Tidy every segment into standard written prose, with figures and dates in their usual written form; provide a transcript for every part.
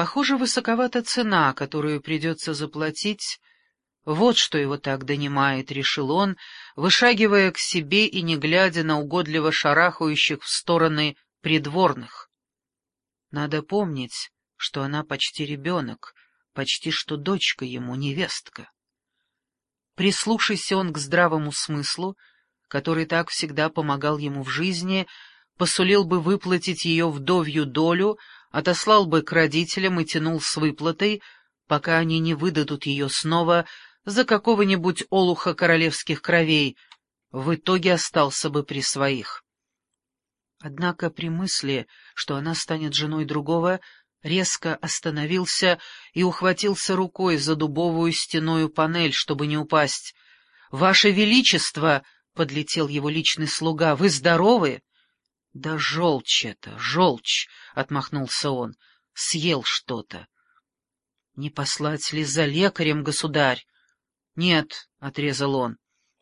Похоже, высоковата цена, которую придется заплатить. Вот что его так донимает, — решил он, вышагивая к себе и не глядя на угодливо шарахающих в стороны придворных. Надо помнить, что она почти ребенок, почти что дочка ему, невестка. Прислушайся он к здравому смыслу, который так всегда помогал ему в жизни, посулил бы выплатить ее вдовью долю, отослал бы к родителям и тянул с выплатой, пока они не выдадут ее снова за какого-нибудь олуха королевских кровей, в итоге остался бы при своих. Однако при мысли, что она станет женой другого, резко остановился и ухватился рукой за дубовую стенную панель, чтобы не упасть. — Ваше Величество! — подлетел его личный слуга. — Вы здоровы? — Да желчь это, желчь! — отмахнулся он. — Съел что-то. — Не послать ли за лекарем, государь? — Нет, — отрезал он.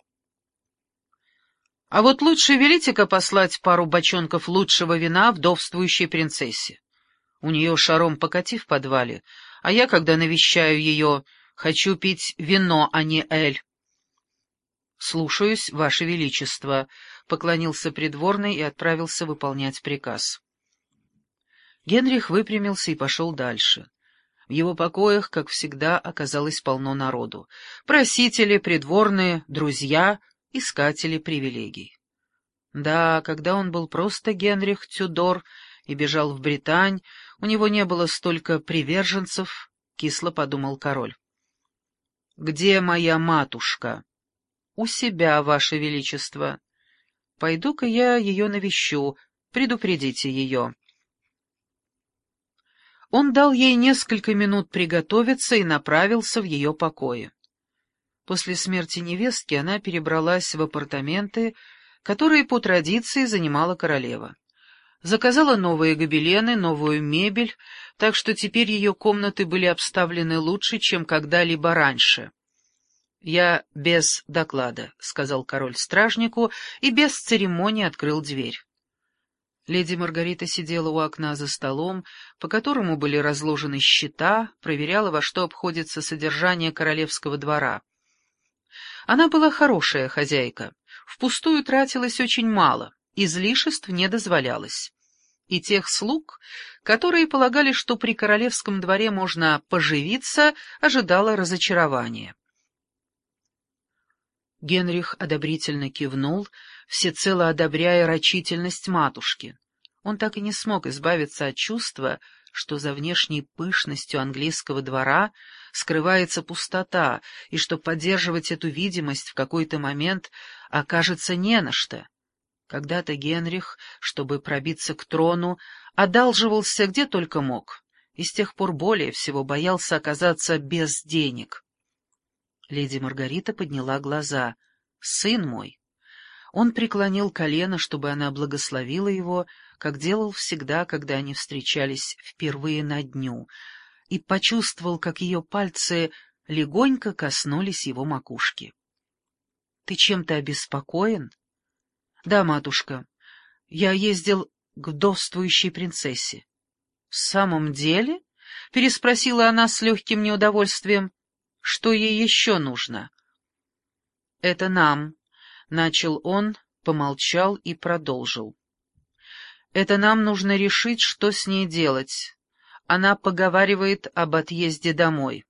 — А вот лучше велите-ка послать пару бочонков лучшего вина вдовствующей принцессе. У нее шаром покати в подвале, а я, когда навещаю ее, хочу пить вино, а не эль. — Слушаюсь, Ваше Величество, — поклонился придворный и отправился выполнять приказ. Генрих выпрямился и пошел дальше. В его покоях, как всегда, оказалось полно народу. Просители, придворные, друзья, искатели привилегий. Да, когда он был просто Генрих Тюдор и бежал в Британь, у него не было столько приверженцев, — кисло подумал король. — Где моя матушка? — У себя, Ваше Величество. Пойду-ка я ее навещу, предупредите ее. Он дал ей несколько минут приготовиться и направился в ее покои. После смерти невестки она перебралась в апартаменты, которые по традиции занимала королева. Заказала новые гобелены, новую мебель, так что теперь ее комнаты были обставлены лучше, чем когда-либо раньше. — Я без доклада, — сказал король стражнику и без церемонии открыл дверь. Леди Маргарита сидела у окна за столом, по которому были разложены счета, проверяла, во что обходится содержание королевского двора. Она была хорошая хозяйка, впустую тратилось очень мало, излишеств не дозволялось. И тех слуг, которые полагали, что при королевском дворе можно поживиться, ожидало разочарование. Генрих одобрительно кивнул, всецело одобряя рачительность матушки. Он так и не смог избавиться от чувства, что за внешней пышностью английского двора скрывается пустота, и что поддерживать эту видимость в какой-то момент окажется не на что. Когда-то Генрих, чтобы пробиться к трону, одалживался где только мог, и с тех пор более всего боялся оказаться без денег. Леди Маргарита подняла глаза. «Сын мой!» Он преклонил колено, чтобы она благословила его, как делал всегда, когда они встречались впервые на дню, и почувствовал, как ее пальцы легонько коснулись его макушки. — Ты чем-то обеспокоен? — Да, матушка. Я ездил к вдовствующей принцессе. — В самом деле? — переспросила она с легким неудовольствием. — Что ей еще нужно? — Это нам, — начал он, помолчал и продолжил. — Это нам нужно решить, что с ней делать. Она поговаривает об отъезде домой.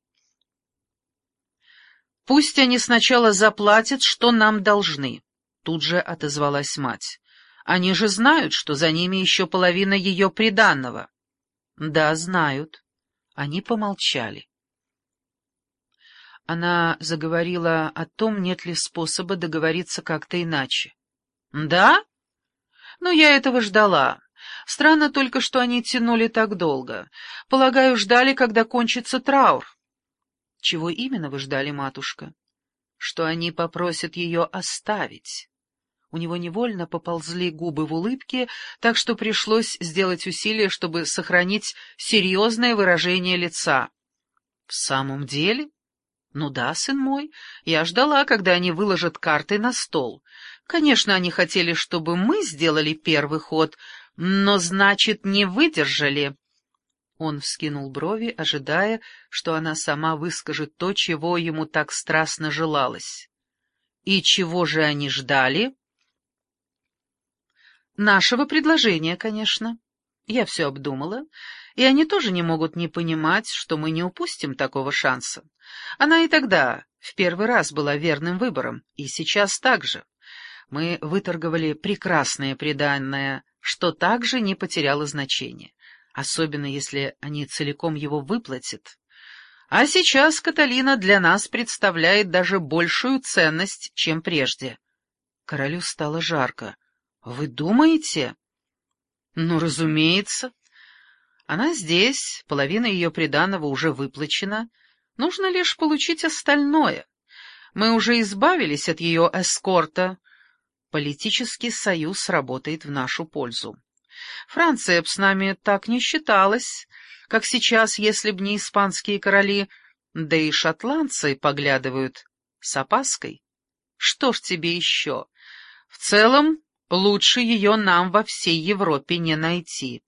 — Пусть они сначала заплатят, что нам должны, — тут же отозвалась мать. — Они же знают, что за ними еще половина ее приданного. — Да, знают. Они помолчали. Она заговорила о том, нет ли способа договориться как-то иначе. — Да? Ну, я этого ждала. Странно только, что они тянули так долго. Полагаю, ждали, когда кончится траур. — Чего именно вы ждали, матушка? — Что они попросят ее оставить. У него невольно поползли губы в улыбке, так что пришлось сделать усилие, чтобы сохранить серьезное выражение лица. — В самом деле? — Ну да, сын мой, я ждала, когда они выложат карты на стол. Конечно, они хотели, чтобы мы сделали первый ход, но, значит, не выдержали. Он вскинул брови, ожидая, что она сама выскажет то, чего ему так страстно желалось. И чего же они ждали? Нашего предложения, конечно. Я все обдумала, и они тоже не могут не понимать, что мы не упустим такого шанса. Она и тогда в первый раз была верным выбором, и сейчас так же. Мы выторговали прекрасное приданое, что также не потеряло значения, особенно если они целиком его выплатят. А сейчас Каталина для нас представляет даже большую ценность, чем прежде. Королю стало жарко. «Вы думаете?» «Ну, разумеется. Она здесь, половина ее приданого уже выплачена. Нужно лишь получить остальное. Мы уже избавились от ее эскорта. Политический союз работает в нашу пользу. Франция б с нами так не считалась, как сейчас, если б не испанские короли, да и шотландцы поглядывают с опаской. Что ж тебе еще? В целом, лучше ее нам во всей Европе не найти».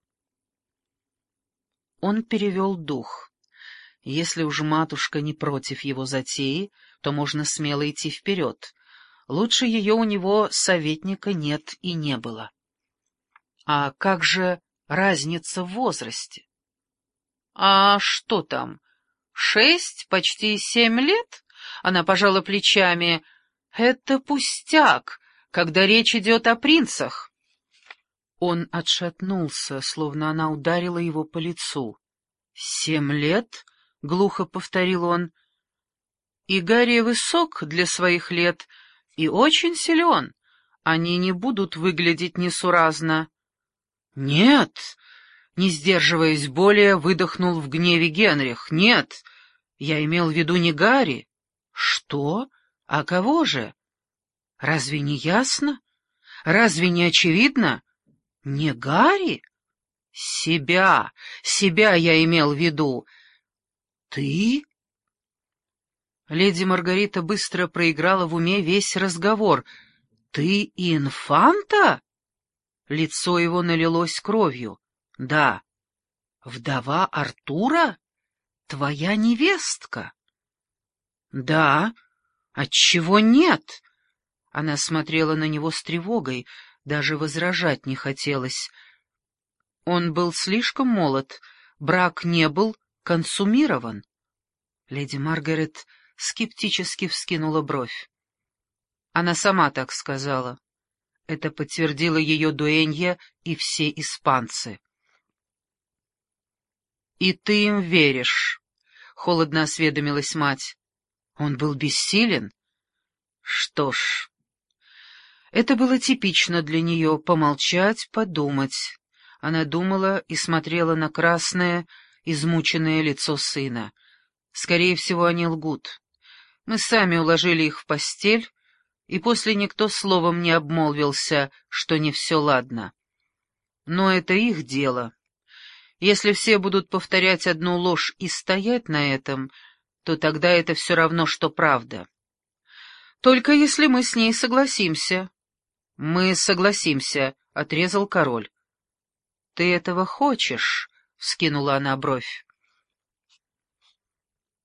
Он перевел дух. Если уж матушка не против его затеи, то можно смело идти вперед. Лучше ее у него советника нет и не было. А как же разница в возрасте? А что там? 6, почти 7 лет? Она пожала плечами. Это пустяк, когда речь идет о принцах. Он отшатнулся, словно она ударила его по лицу. 7 лет? — глухо повторил он. И Гарри высок для своих лет и очень силен. Они не будут выглядеть несуразно. — Нет! — не сдерживаясь более, выдохнул в гневе Генрих. — Нет! Я имел в виду не Гарри. — Что? А кого же? Разве не ясно? Разве не очевидно? Не Гарри? Себя я имел в виду. Ты? Леди Маргарита быстро проиграла в уме весь разговор. Ты инфанта? Лицо его налилось кровью. Да. Вдова Артура? Твоя невестка? Да. Отчего нет? Она смотрела на него с тревогой, даже возражать не хотелось. Он был слишком молод, брак не был консумирован. Леди Маргарет скептически вскинула бровь. Она сама так сказала. Это подтвердила ее дуэнья и все испанцы. — И ты им веришь? — холодно осведомилась мать. Он был бессилен. Что ж, это было типично для нее — помолчать, подумать. Она думала и смотрела на красное, измученное лицо сына. Скорее всего, они лгут. Мы сами уложили их в постель, и после никто словом не обмолвился, что не все ладно. Но это их дело. Если все будут повторять одну ложь и стоять на этом, то тогда это все равно, что правда. Только если мы с ней согласимся. — Мы согласимся, — отрезал король. — Ты этого хочешь? — вскинула она бровь.